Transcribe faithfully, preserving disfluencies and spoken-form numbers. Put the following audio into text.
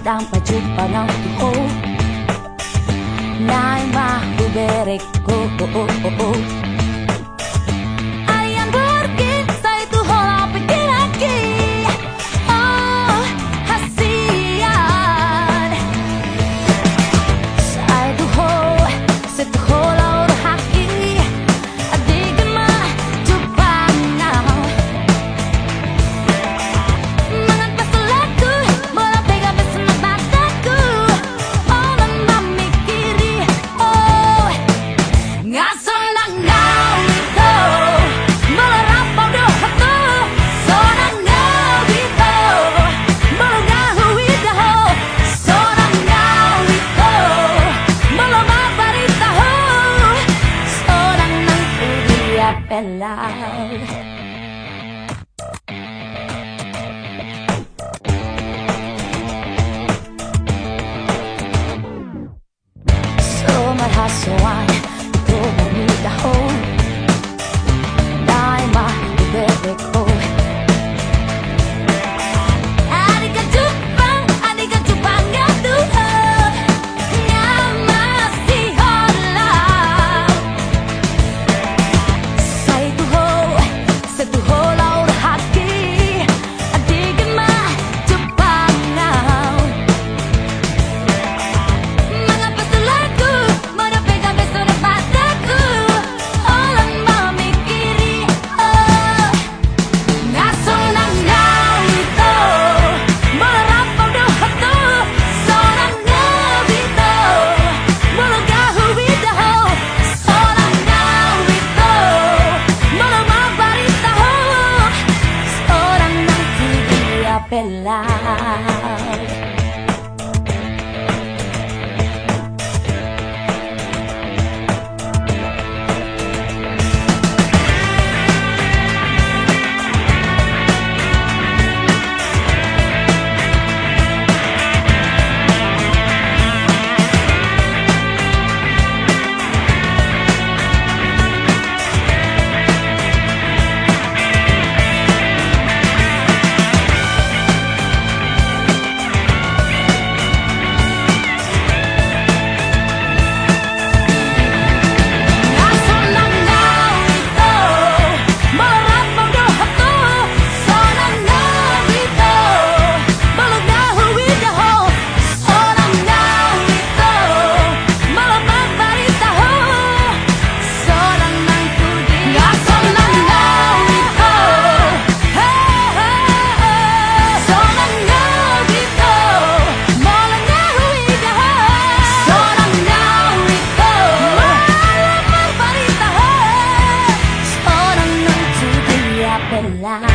sedang berjumpa dengan Tuhan. Nai mahu bereku Ayam pergi, saya tuh hola pergi lagi. Oh, hasian Saya tuh hola, saya tuh hola udah haki. Adigan mah jumpa now. Mangan pasalaku, bola pega bersama bataku. Orang memikiri, oh, ngaso nang ngau itu. Melerapau dohaku, seorang ngau itu. Melungahu idaho, seorang ngau itu. Melemah baritahu, seorang nangku dia pelau. Marhasuan itu bernidaho Dai mahu bereku Adika jumpa, adika jumpa ngadu Ngamasi hola Saya tuh ho, saya tuh hola udah haki Adikan mah jumpa ngau Mengapa selaku Mana pegang besar mataku Orang memikiri oh Ngaso nang ngau itu Melerapau dohaku Seorang ngau itu Melugahu idaho Seorang ngau itu Melemah baritahu Seorang nanti dia pelau. La